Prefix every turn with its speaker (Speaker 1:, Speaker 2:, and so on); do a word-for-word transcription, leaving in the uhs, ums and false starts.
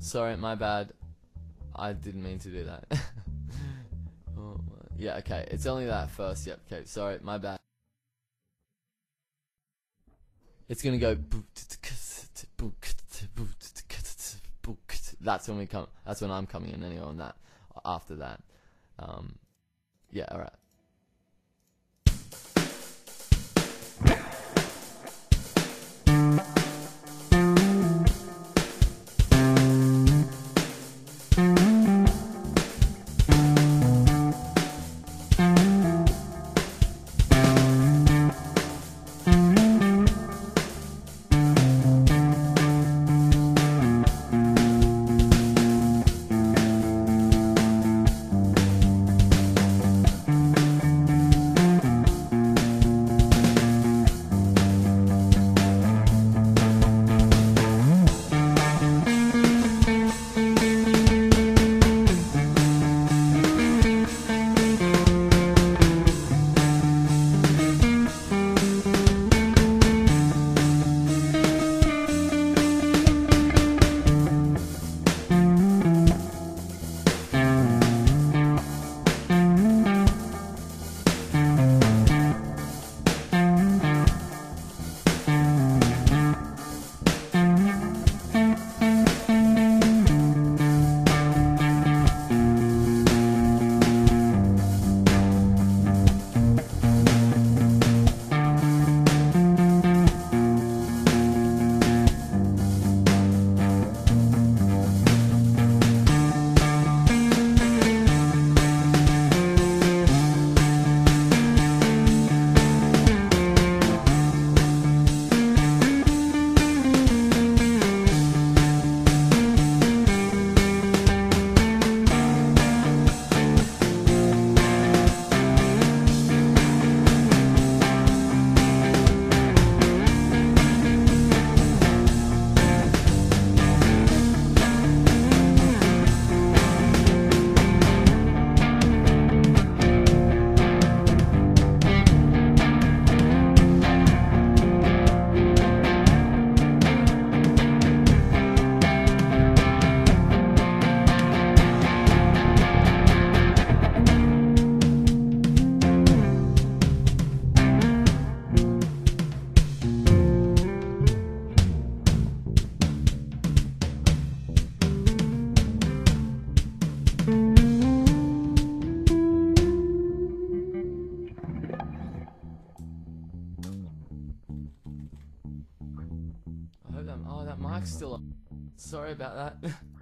Speaker 1: Sorry, my bad. I didn't mean to do that. Oh, yeah, okay. It's only that first. Yep, okay. Sorry, my bad. It's gonna go. That's when we come. That's when I'm coming in anyway. On that, after that, um, yeah. All right. I hope that. Oh, that mic's still on. Sorry about that.